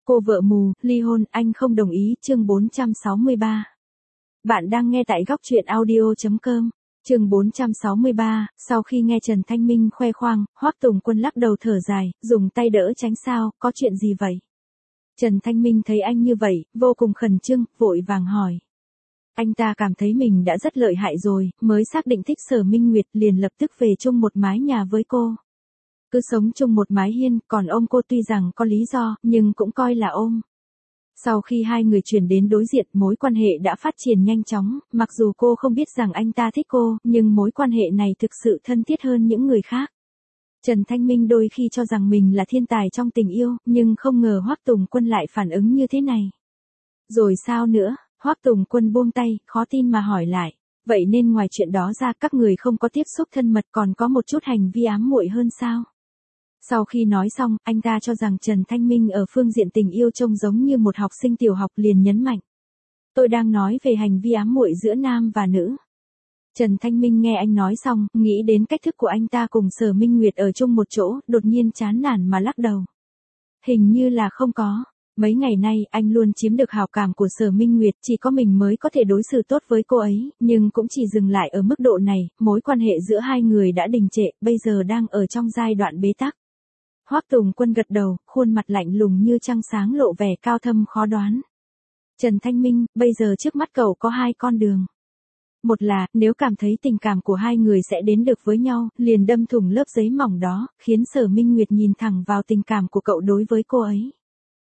Cô vợ mù, ly hôn, anh không đồng ý, chương 463. Bạn đang nghe tại góc truyện audio.com. Chương 463, sau khi nghe Trần Thanh Minh khoe khoang, Hoắc Tùng Quân lắc đầu thở dài, dùng tay đỡ tránh sao, có chuyện gì vậy? Trần Thanh Minh thấy anh như vậy, vô cùng khẩn trương, vội vàng hỏi. Anh ta cảm thấy mình đã rất lợi hại rồi, mới xác định thích Sở Minh Nguyệt liền lập tức về chung một mái nhà với cô. Cứ sống chung một mái hiên, còn ôm cô tuy rằng có lý do, nhưng cũng coi là ôm. Sau khi hai người chuyển đến đối diện, mối quan hệ đã phát triển nhanh chóng, mặc dù cô không biết rằng anh ta thích cô, nhưng mối quan hệ này thực sự thân thiết hơn những người khác. Trần Thanh Minh đôi khi cho rằng mình là thiên tài trong tình yêu, nhưng không ngờ Hoắc Tùng Quân lại phản ứng như thế này. Rồi sao nữa? Hoắc Tùng Quân buông tay, khó tin mà hỏi lại. Vậy nên ngoài chuyện đó ra các người không có tiếp xúc thân mật còn có một chút hành vi ám muội hơn sao? Sau khi nói xong, anh ta cho rằng Trần Thanh Minh ở phương diện tình yêu trông giống như một học sinh tiểu học liền nhấn mạnh. Tôi đang nói về hành vi ám muội giữa nam và nữ. Trần Thanh Minh nghe anh nói xong, nghĩ đến cách thức của anh ta cùng Sở Minh Nguyệt ở chung một chỗ, đột nhiên chán nản mà lắc đầu. Hình như là không có. Mấy ngày nay, anh luôn chiếm được hảo cảm của Sở Minh Nguyệt, chỉ có mình mới có thể đối xử tốt với cô ấy, nhưng cũng chỉ dừng lại ở mức độ này, mối quan hệ giữa hai người đã đình trệ, bây giờ đang ở trong giai đoạn bế tắc. Hoắc Tùng Quân gật đầu, khuôn mặt lạnh lùng như trăng sáng lộ vẻ cao thâm khó đoán. Trần Thanh Minh, bây giờ trước mắt cậu có hai con đường. Một là, nếu cảm thấy tình cảm của hai người sẽ đến được với nhau, liền đâm thủng lớp giấy mỏng đó, khiến Sở Minh Nguyệt nhìn thẳng vào tình cảm của cậu đối với cô ấy.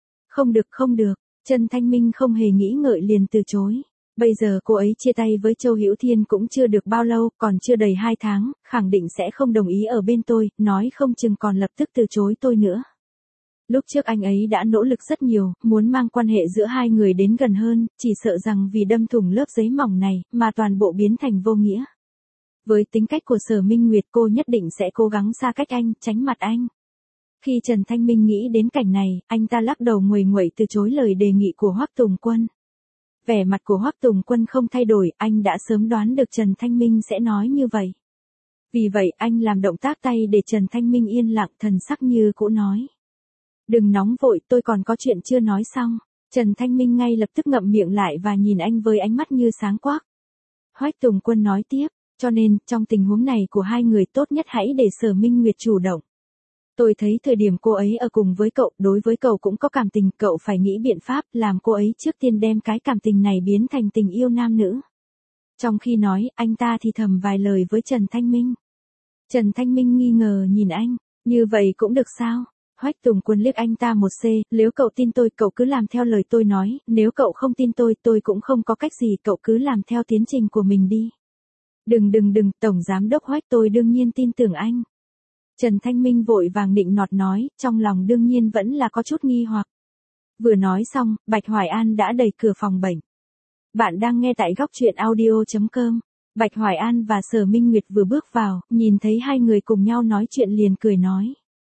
Không được, Trần Thanh Minh không hề nghĩ ngợi liền từ chối. Bây giờ cô ấy chia tay với Châu Hữu Thiên cũng chưa được bao lâu, còn chưa đầy 2 tháng, khẳng định sẽ không đồng ý ở bên tôi, nói không chừng còn lập tức từ chối tôi nữa. Lúc trước anh ấy đã nỗ lực rất nhiều, muốn mang quan hệ giữa hai người đến gần hơn, chỉ sợ rằng vì đâm thủng lớp giấy mỏng này, mà toàn bộ biến thành vô nghĩa. Với tính cách của Sở Minh Nguyệt cô nhất định sẽ cố gắng xa cách anh, tránh mặt anh. Khi Trần Thanh Minh nghĩ đến cảnh này, anh ta lắc đầu nguầy nguậy từ chối lời đề nghị của Hoắc Tùng Quân. Vẻ mặt của Hoắc Tùng Quân không thay đổi, anh đã sớm đoán được Trần Thanh Minh sẽ nói như vậy. Vì vậy anh làm động tác tay để Trần Thanh Minh yên lặng, thần sắc như cũ nói. Đừng nóng vội, tôi còn có chuyện chưa nói xong. Trần Thanh Minh ngay lập tức ngậm miệng lại và nhìn anh với ánh mắt như sáng quắc. Hoắc Tùng Quân nói tiếp, cho nên, trong tình huống này của hai người tốt nhất hãy để Sở Minh Nguyệt chủ động. Tôi thấy thời điểm cô ấy ở cùng với cậu, đối với cậu cũng có cảm tình, cậu phải nghĩ biện pháp làm cô ấy trước tiên đem cái cảm tình này biến thành tình yêu nam nữ. Trong khi nói, anh ta thì thầm vài lời với Trần Thanh Minh. Trần Thanh Minh nghi ngờ nhìn anh, như vậy cũng được sao? Hoắc Tùng Quân liếc anh ta một c, nếu cậu tin tôi, cậu cứ làm theo lời tôi nói, nếu cậu không tin tôi cũng không có cách gì, cậu cứ làm theo tiến trình của mình đi. Đừng, Tổng Giám đốc Hoắc, tôi đương nhiên tin tưởng anh. Trần Thanh Minh vội vàng nịnh nọt nói, trong lòng đương nhiên vẫn là có chút nghi hoặc. Vừa nói xong, Bạch Hoài An đã đẩy cửa phòng bệnh. Bạn đang nghe tại góc truyện audio.com. Bạch Hoài An và Sở Minh Nguyệt vừa bước vào, nhìn thấy hai người cùng nhau nói chuyện liền cười nói.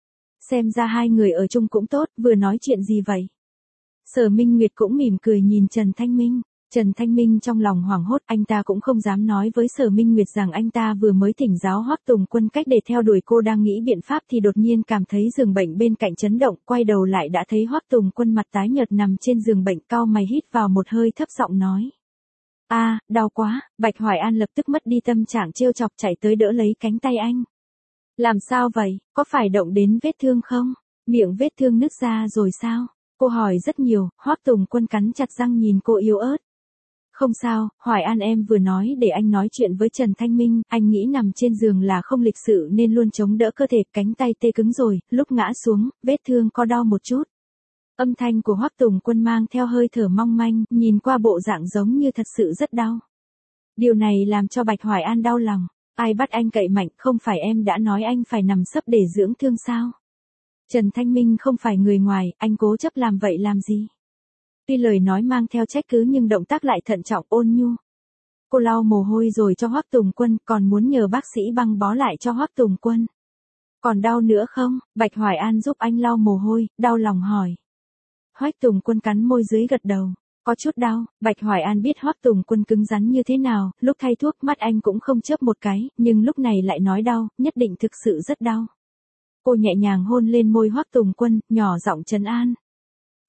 Xem ra hai người ở chung cũng tốt, vừa nói chuyện gì vậy? Sở Minh Nguyệt cũng mỉm cười nhìn Trần Thanh Minh. Trần Thanh Minh trong lòng hoảng hốt, anh ta cũng không dám nói với Sở Minh Nguyệt rằng anh ta vừa mới thỉnh giáo Hoắc Tùng Quân cách để theo đuổi cô, đang nghĩ biện pháp thì đột nhiên cảm thấy giường bệnh bên cạnh chấn động, quay đầu lại đã thấy Hoắc Tùng Quân mặt tái nhợt nằm trên giường bệnh, cau mày hít vào một hơi thấp giọng nói. Đau quá, Bạch Hoài An lập tức mất đi tâm trạng trêu chọc chạy tới đỡ lấy cánh tay anh. Làm sao vậy, có phải động đến vết thương không? Miệng vết thương nứt ra rồi sao? Cô hỏi rất nhiều, Hoắc Tùng Quân cắn chặt răng nhìn cô yếu ớt. Không sao, Hoài An em vừa nói để anh nói chuyện với Trần Thanh Minh, anh nghĩ nằm trên giường là không lịch sự nên luôn chống đỡ cơ thể, cánh tay tê cứng rồi, lúc ngã xuống, vết thương có đau một chút. Âm thanh của Hoắc Tùng Quân mang theo hơi thở mong manh, nhìn qua bộ dạng giống như thật sự rất đau. Điều này làm cho Bạch Hoài An đau lòng, ai bắt anh cậy mạnh, không phải em đã nói anh phải nằm sấp để dưỡng thương sao? Trần Thanh Minh không phải người ngoài, anh cố chấp làm vậy làm gì? Tuy lời nói mang theo trách cứ nhưng động tác lại thận trọng ôn nhu. Cô lau mồ hôi rồi cho Hoắc Tùng Quân, còn muốn nhờ bác sĩ băng bó lại cho Hoắc Tùng Quân. Còn đau nữa không? Bạch Hoài An giúp anh lau mồ hôi, đau lòng hỏi. Hoắc Tùng Quân cắn môi dưới gật đầu. Có chút đau, Bạch Hoài An biết Hoắc Tùng Quân cứng rắn như thế nào, lúc thay thuốc mắt anh cũng không chớp một cái, nhưng lúc này lại nói đau, nhất định thực sự rất đau. Cô nhẹ nhàng hôn lên môi Hoắc Tùng Quân, nhỏ giọng trấn an.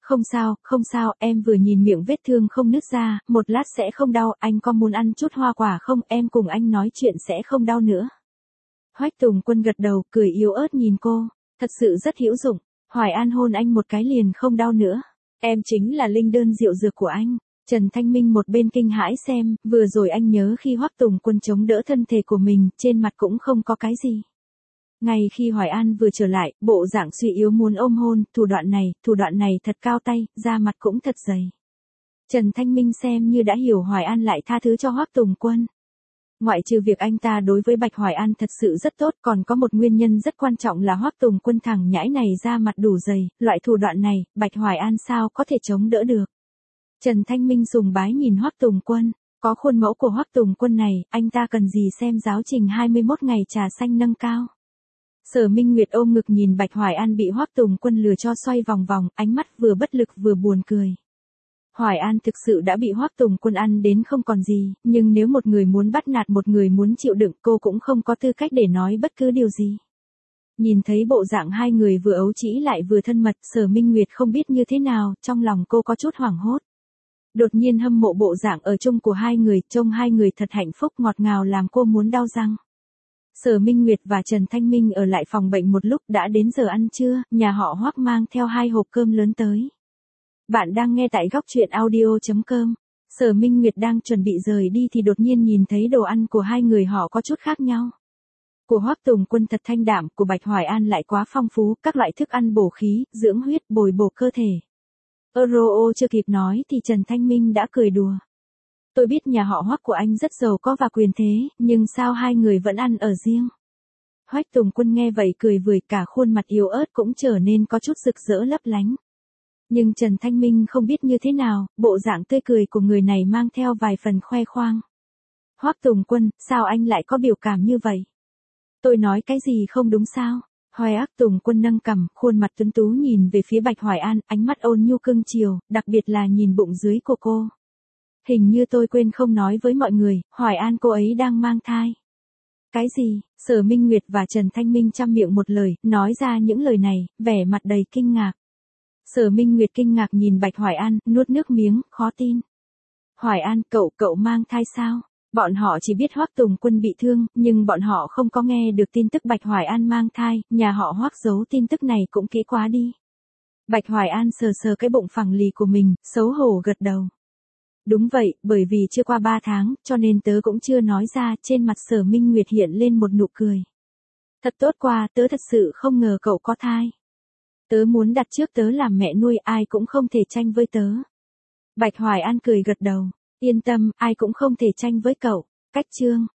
Không sao, em vừa nhìn miệng vết thương không nứt ra, một lát sẽ không đau, anh có muốn ăn chút hoa quả không, em cùng anh nói chuyện sẽ không đau nữa. Hoắc Tùng Quân gật đầu, cười yếu ớt nhìn cô, thật sự rất hữu dụng, Hoài An hôn anh một cái liền không đau nữa. Em chính là linh đơn diệu dược của anh. Trần Thanh Minh một bên kinh hãi xem, vừa rồi anh nhớ khi Hoắc Tùng Quân chống đỡ thân thể của mình, trên mặt cũng không có cái gì. Ngay khi Hoài An vừa trở lại, bộ dạng suy yếu muốn ôm hôn, thủ đoạn này thật cao tay, da mặt cũng thật dày. Trần Thanh Minh xem như đã hiểu Hoài An lại tha thứ cho Hoắc Tùng Quân. Ngoại trừ việc anh ta đối với Bạch Hoài An thật sự rất tốt, còn có một nguyên nhân rất quan trọng là Hoắc Tùng Quân thằng nhãi này da mặt đủ dày, loại thủ đoạn này, Bạch Hoài An sao có thể chống đỡ được. Trần Thanh Minh sùng bái nhìn Hoắc Tùng Quân, có khuôn mẫu của Hoắc Tùng Quân này, anh ta cần gì xem giáo trình 21 ngày trà xanh nâng cao. Sở Minh Nguyệt ôm ngực nhìn Bạch Hoài An bị Hoắc Tùng Quân lừa cho xoay vòng vòng, ánh mắt vừa bất lực vừa buồn cười. Hoài An thực sự đã bị Hoắc Tùng Quân ăn đến không còn gì, nhưng nếu một người muốn bắt nạt một người muốn chịu đựng, cô cũng không có tư cách để nói bất cứ điều gì. Nhìn thấy bộ dạng hai người vừa ấu trĩ lại vừa thân mật, Sở Minh Nguyệt không biết như thế nào, trong lòng cô có chút hoảng hốt. Đột nhiên hâm mộ bộ dạng ở chung của hai người, trông hai người thật hạnh phúc ngọt ngào làm cô muốn đau răng. Sở Minh Nguyệt và Trần Thanh Minh ở lại phòng bệnh một lúc, đã đến giờ ăn trưa, nhà họ Hoắc mang theo 2 hộp cơm lớn tới. Bạn đang nghe tại góc truyện audio.com. Sở Minh Nguyệt đang chuẩn bị rời đi thì đột nhiên nhìn thấy đồ ăn của hai người họ có chút khác nhau. Của Hoắc Tùng Quân thật thanh đạm, của Bạch Hoài An lại quá phong phú, các loại thức ăn bổ khí, dưỡng huyết, bồi bổ cơ thể. Chưa kịp nói thì Trần Thanh Minh đã cười đùa. Tôi biết nhà họ Hoắc của anh rất giàu có và quyền thế, nhưng sao hai người vẫn ăn ở riêng? Hoắc Tùng Quân nghe vậy cười vười, cả khuôn mặt yếu ớt cũng trở nên có chút rực rỡ lấp lánh. Nhưng Trần Thanh Minh không biết như thế nào, bộ dạng tươi cười của người này mang theo vài phần khoe khoang. Hoắc Tùng Quân, sao anh lại có biểu cảm như vậy? Tôi nói cái gì không đúng sao? Hoắc Tùng Quân nâng cằm, khuôn mặt tuấn tú nhìn về phía Bạch Hoài An, ánh mắt ôn nhu cưng chiều, đặc biệt là nhìn bụng dưới của cô. Hình như tôi quên không nói với mọi người, Hoài An cô ấy đang mang thai. Cái gì? Sở Minh Nguyệt và Trần Thanh Minh chăm miệng một lời, nói ra những lời này, vẻ mặt đầy kinh ngạc. Sở Minh Nguyệt kinh ngạc nhìn Bạch Hoài An, nuốt nước miếng, khó tin. Hoài An, cậu mang thai sao? Bọn họ chỉ biết Hoắc Tùng Quân bị thương, nhưng bọn họ không có nghe được tin tức Bạch Hoài An mang thai, nhà họ Hoắc giấu tin tức này cũng kỹ quá đi. Bạch Hoài An sờ sờ cái bụng phẳng lì của mình, xấu hổ gật đầu. Đúng vậy, bởi vì chưa qua 3 tháng, cho nên tớ cũng chưa nói ra, trên mặt Sở Minh Nguyệt hiện lên một nụ cười. Thật tốt quá, tớ thật sự không ngờ cậu có thai. Tớ muốn đặt trước tớ làm mẹ nuôi, ai cũng không thể tranh với tớ. Bạch Hoài An cười gật đầu, yên tâm, ai cũng không thể tranh với cậu. Cách chương